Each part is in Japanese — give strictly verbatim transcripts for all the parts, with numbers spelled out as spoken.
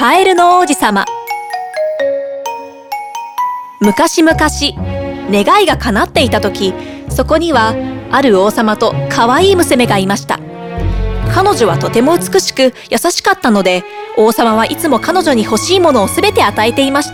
カエルの王子様。昔々、願いが叶っていた時、そこにはある王様と可愛い娘がいました。彼女はとても美しく優しかったので、王様はいつも彼女に欲しいものをすべて与えていました。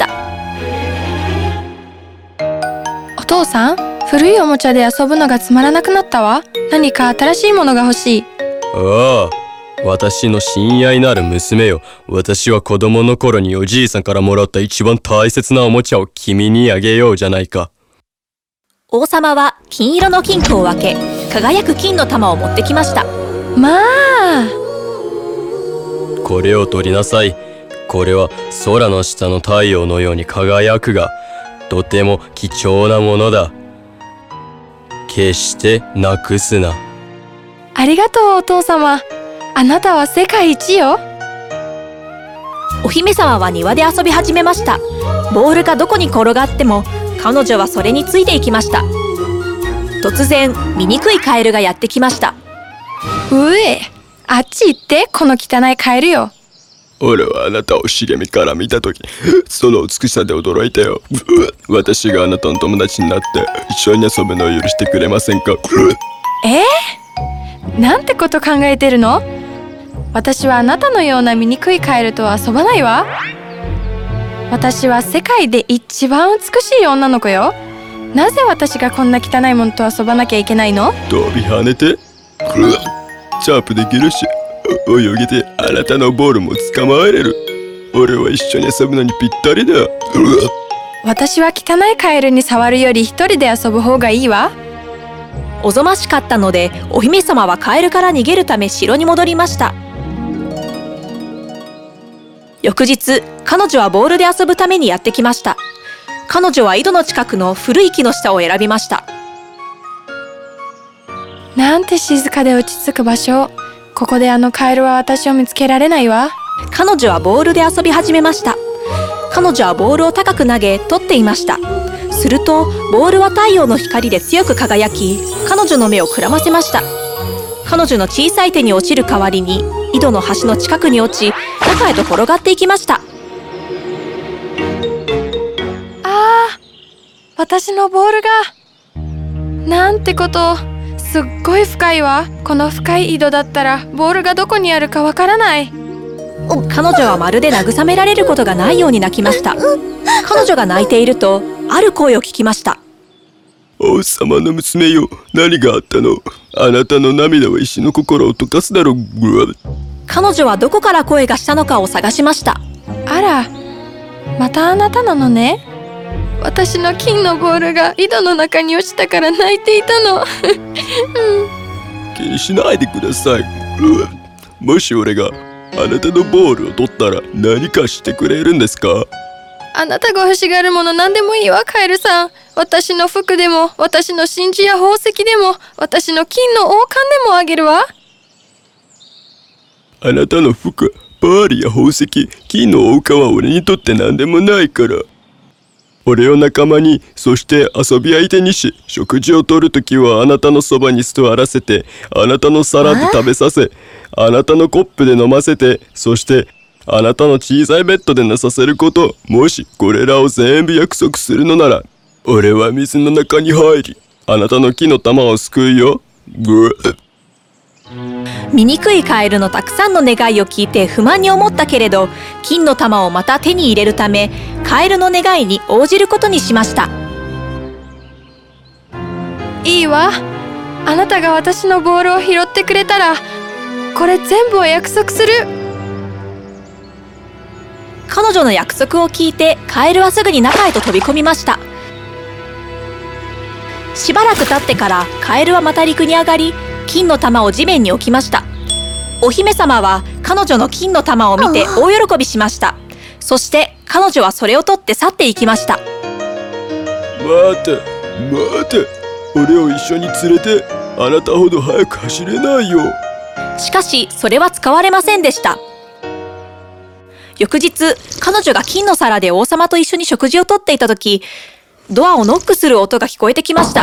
お父さん、古いおもちゃで遊ぶのがつまらなくなったわ。何か新しいものが欲しい。 ああ、私の親愛なる娘よ。私は子供の頃におじいさんからもらった一番大切なおもちゃを君にあげようじゃないか。 王様は金色の金庫を開け、輝く金の玉を持ってきました。 まあ、 これを取りなさい。これは空の下の太陽のように輝くが、とても貴重なものだ。決してなくすな。 ありがとうお父様。あなたは世界一よ。 お姫様は庭で遊び始めました。ボールがどこに転がっても彼女はそれについていきました。突然醜いカエルがやってきました。 うえ、あっち行って、この汚いカエルよ。 俺はあなたを茂みから見たとき、その美しさで驚いたよ。私があなたの友達になって一緒に遊ぶのを許してくれませんか？ えー、なんてこと考えてるの？私はあなたのような醜いカエルとは遊ばないわ。私は世界で一番美しい女の子よ。なぜ私がこんな汚いものと遊ばなきゃいけないの？ 飛び跳ねて、ジャンプできるし、泳げてあなたのボールも捕まえれる。俺は一緒に遊ぶのにぴったりだ。 私は汚いカエルに触るより一人で遊ぶ方がいいわ。 おぞましかったので、お姫様はカエルから逃げるため城に戻りました。翌日、彼女はボールで遊ぶためにやってきました。彼女は井戸の近くの古い木の下を選びました。 なんて静かで落ち着く場所。ここであのカエルは私を見つけられないわ。 彼女はボールで遊び始めました。彼女はボールを高く投げ、取っていました。すると、ボールは太陽の光で強く輝き、彼女の目をくらませました。彼女の小さい手に落ちる代わりに、井戸の端の近くに落ち、中へと転がっていきました。 ああ、私のボールが。なんてこと。すっごい深いわ。この深い井戸だったらボールがどこにあるかわからない。 彼女はまるで慰められることがないように泣きました。彼女が泣いていると、ある声を聞きました。 王様の娘よ、何があったの？あなたの涙は石の心を溶かすだろう。 彼女はどこから声がしたのかを探しました。 あら、またあなたなのね。私の金のボールが井戸の中に落ちたから泣いていたの。 気にしないでください。もし俺があなたのボールを取ったら何かしてくれるんですか？ あなたが欲しがるもの何でもいいわ、カエルさん。私の服でも、私の真珠や宝石でも、私の金の王冠でもあげるわ。 あなたの服、パーリや宝石、金の王冠は俺にとって何でもないから。俺を仲間に、そして遊び相手にし、食事をとるときはあなたのそばに座らせて、あなたの皿で食べさせ、あなたのコップで飲ませて、そしてあなたの小さいベッドで寝させること。もしこれらを全部約束するのなら、俺は水の中に入り、あなたの木の玉を救うよ。ぐっ。 醜いカエルのたくさんの願いを聞いて不満に思ったけれど、金の玉をまた手に入れるため、カエルの願いに応じることにしました。 いいわ。あなたが私のボールを拾ってくれたら、これ全部を約束する。 彼女の約束を聞いて、カエルはすぐに中へと飛び込みました。しばらく経ってからカエルはまた陸に上がり、金の玉を地面に置きました。お姫様は彼女の金の玉を見て大喜びしました。そして彼女はそれを取って去っていきました。 待て待て、俺を一緒に連れて。あなたほど早く走れないよ。 しかしそれは使われませんでした。翌日、彼女が金の皿で王様と一緒に食事をとっていた時、ドアをノックする音が聞こえてきました。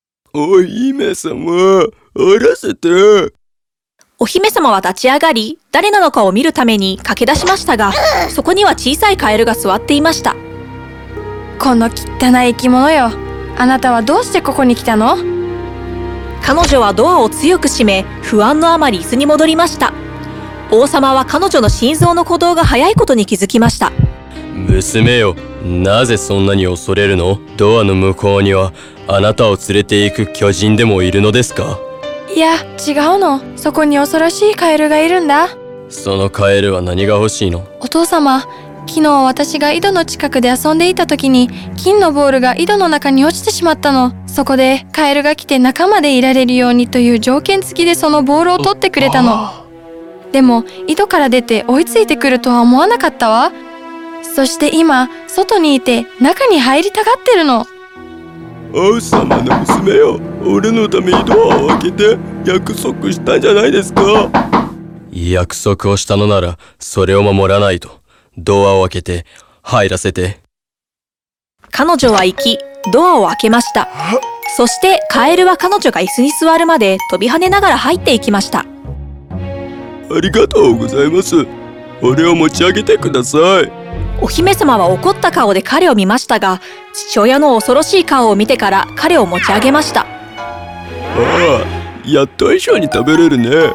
お姫様、あらせて。 お姫様は立ち上がり、 誰なのかを見るために駆け出しましたが、そこには小さいカエルが座っていました。 この汚い生き物よ。あなたはどうしてここに来たの？ 彼女はドアを強く閉め、不安のあまり椅子に戻りました。王様は彼女の心臓の鼓動が速いことに気づきました。 娘よ、なぜそんなに恐れるの？ドアの向こうにはあなたを連れて行く巨人でもいるのですか？ いや、違うの。そこに恐ろしいカエルがいるんだ。 そのカエルは何が欲しいの？ お父様、昨日私が井戸の近くで遊んでいた時に金のボールが井戸の中に落ちてしまったの。そこでカエルが来て仲間でいられるようにという条件付きでそのボールを取ってくれたの。でも井戸から出て追いついてくるとは思わなかったわ。そして今外にいて中に入りたがってるの。 王様の娘よ、俺のためにドアを開けて約束したんじゃないですか？約束をしたのならそれを守らないと。ドアを開けて入らせて。 彼女は行き、ドアを開けました。そしてカエルは彼女が椅子に座るまで飛び跳ねながら入っていきました。 ありがとうございます。俺を持ち上げてください。 お姫様は怒った顔で彼を見ましたが、父親の恐ろしい顔を見てから彼を持ち上げました。 ああ、やっと一緒に食べれるね。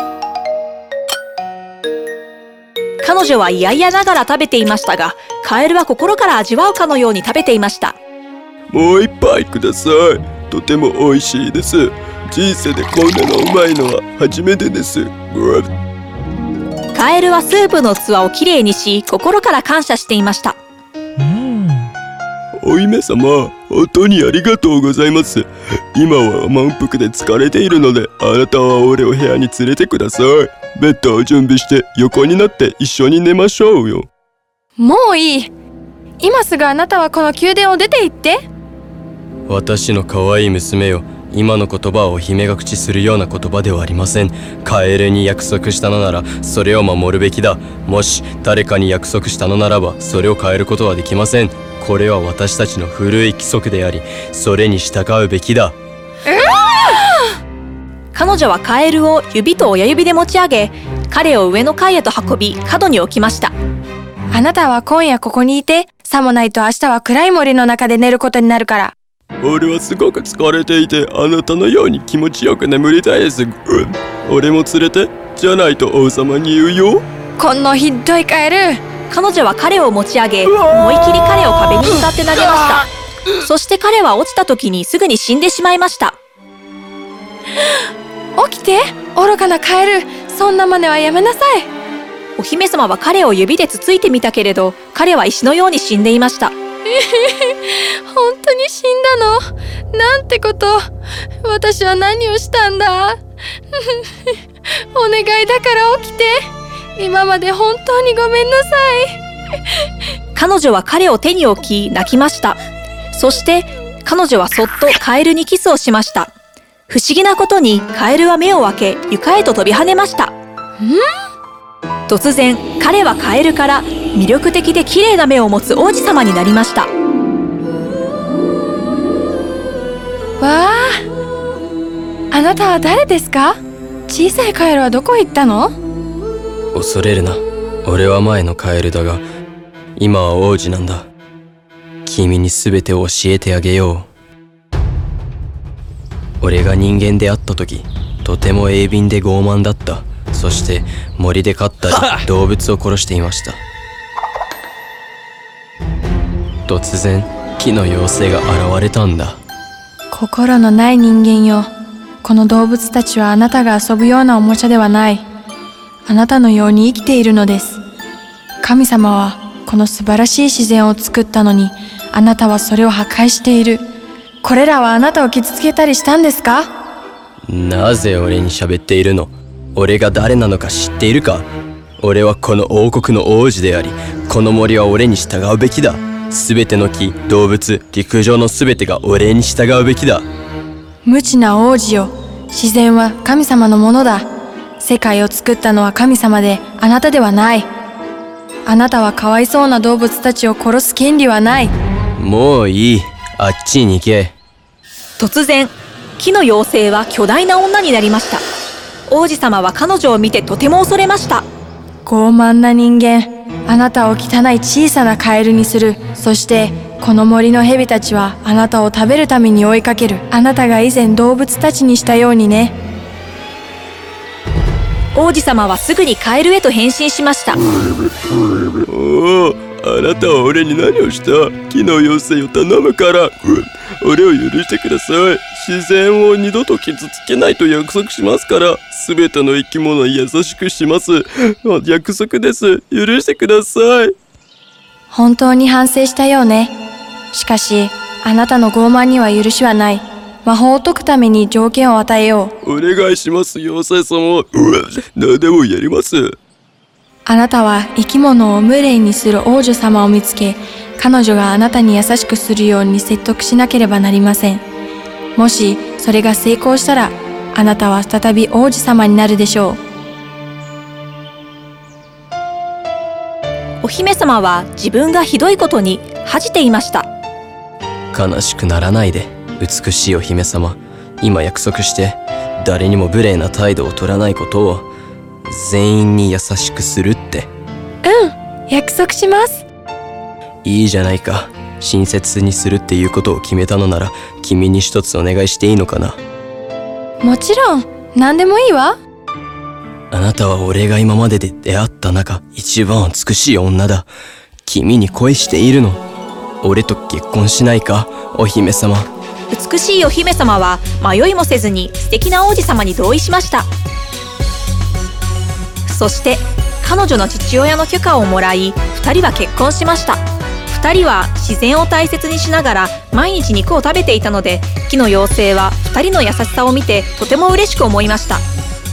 彼女は嫌々ながら食べていましたが、カエルは心から味わうかのように食べていました。 もう一杯ください。とても美味しいです。人生でこんなのうまいのは初めてです。 カエルはスープの器をきれいにし、心から感謝していました。 お姫様、本当にありがとうございます。今は満腹で疲れているので、あなたは俺を部屋に連れてください。ベッドを準備して横になって一緒に寝ましょうよ。 もういい。今すぐあなたはこの宮殿を出て行って。 私の可愛い娘よ、今の言葉はお姫が口するような言葉ではありません。カエルに約束したのならそれを守るべきだ。もし誰かに約束したのならばそれを変えることはできません。これは私たちの古い規則であり、それに従うべきだ。 彼女はカエルを指と親指で持ち上げ、彼を上の階へと運び角に置きました。 あなたは今夜ここにいて、さもないと明日は暗い森の中で寝ることになるから。 俺はすごく疲れていて、あなたのように気持ちよく眠りたいです。うん、俺も連れて、じゃないと王様に言うよ。 このひどいカエル。 彼女は彼を持ち上げ、思い切り彼を壁に向かって投げました。そして彼は落ちた時にすぐに死んでしまいました。 起きて、愚かなカエル。そんな真似はやめなさい。 お姫様は彼を指でつついてみたけれど、彼は石のように死んでいました。 本当に死んだの？なんてこと。私は何をしたんだ。お願いだから起きて。今まで本当にごめんなさい。 彼女は彼を手に置き泣きました。そして彼女はそっとカエルにキスをしました。不思議なことにカエルは目を開け床へと飛び跳ねました。突然彼はカエルから魅力的で綺麗な目を持つ王子様になりました。 わあ、あなたは誰ですか？小さいカエルはどこへ行ったの？ 恐れるな。俺は前のカエルだが、今は王子なんだ。君に全てを教えてあげよう。俺が人間であった時、とても鋭敏で傲慢だった。そして森で飼ったり動物を殺していました。突然木の妖精が現れたんだ。 心のない人間よ。この動物たちはあなたが遊ぶようなおもちゃではない。あなたのように生きているのです。神様はこの素晴らしい自然を作ったのに、あなたはそれを破壊している。これらはあなたを傷つけたりしたんですか？ なぜ俺に喋っているの？俺が誰なのか知っているか？俺はこの王国の王子であり、この森は俺に従うべきだ。すべての木、動物、陸上のすべてが俺に従うべきだ。 無知な王子よ。自然は神様のものだ。世界を作ったのは神様で、あなたではない。あなたはかわいそうな動物たちを殺す権利はない。 もういい。あっちに行け。 突然木の妖精は巨大な女になりました。王子様は彼女を見てとても恐れました。 傲慢な人間。あなたを汚い小さなカエルにする。そしてこの森の蛇たちはあなたを食べるために追いかける。あなたが以前動物たちにしたようにね。 王子様はすぐにカエルへと変身しました。 おお、あなたは俺に何をした？木の妖精を頼むから、うん、俺を許してください。自然を二度と傷つけないと約束しますから、すべての生き物に優しくします。約束です。許してください。 本当に反省したようね。しかしあなたの傲慢には許しはない。魔法を解くために条件を与えよう。 お願いします、妖精様。何でもやります。 あなたは生き物を無礼にする王女様を見つけ、彼女があなたに優しくするように説得しなければなりません。もしそれが成功したら、あなたは再び王子様になるでしょう。 お姫様は自分がひどいことに恥じていました。 悲しくならないで、美しいお姫様。今約束して、誰にも無礼な態度を取らないことを、全員に優しくするって。 うん、約束します。 いいじゃないか。親切にするっていうことを決めたのなら、君に一つお願いしていいのかな。 もちろん、何でもいいわ。 あなたは俺が今までで出会った中、一番美しい女だ。君に恋しているの。俺と結婚しないか、お姫様。 美しいお姫様は迷いもせずに素敵な王子様に同意しました。そして彼女の父親の許可をもらい、二人は結婚しました。二人は自然を大切にしながら毎日肉を食べていたので、木の妖精は二人の優しさを見てとても嬉しく思いました。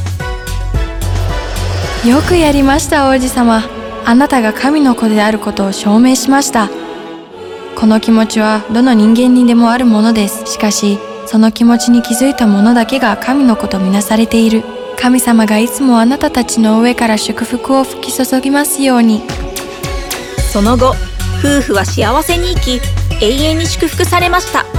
よくやりました王子様。あなたが神の子であることを証明しました。この気持ちはどの人間にでもあるものです。しかしその気持ちに気づいた者だけが神の子とみなされている。神様がいつもあなたたちの上から祝福を吹き注ぎますように。 その後、夫婦は幸せに生き、永遠に祝福されました。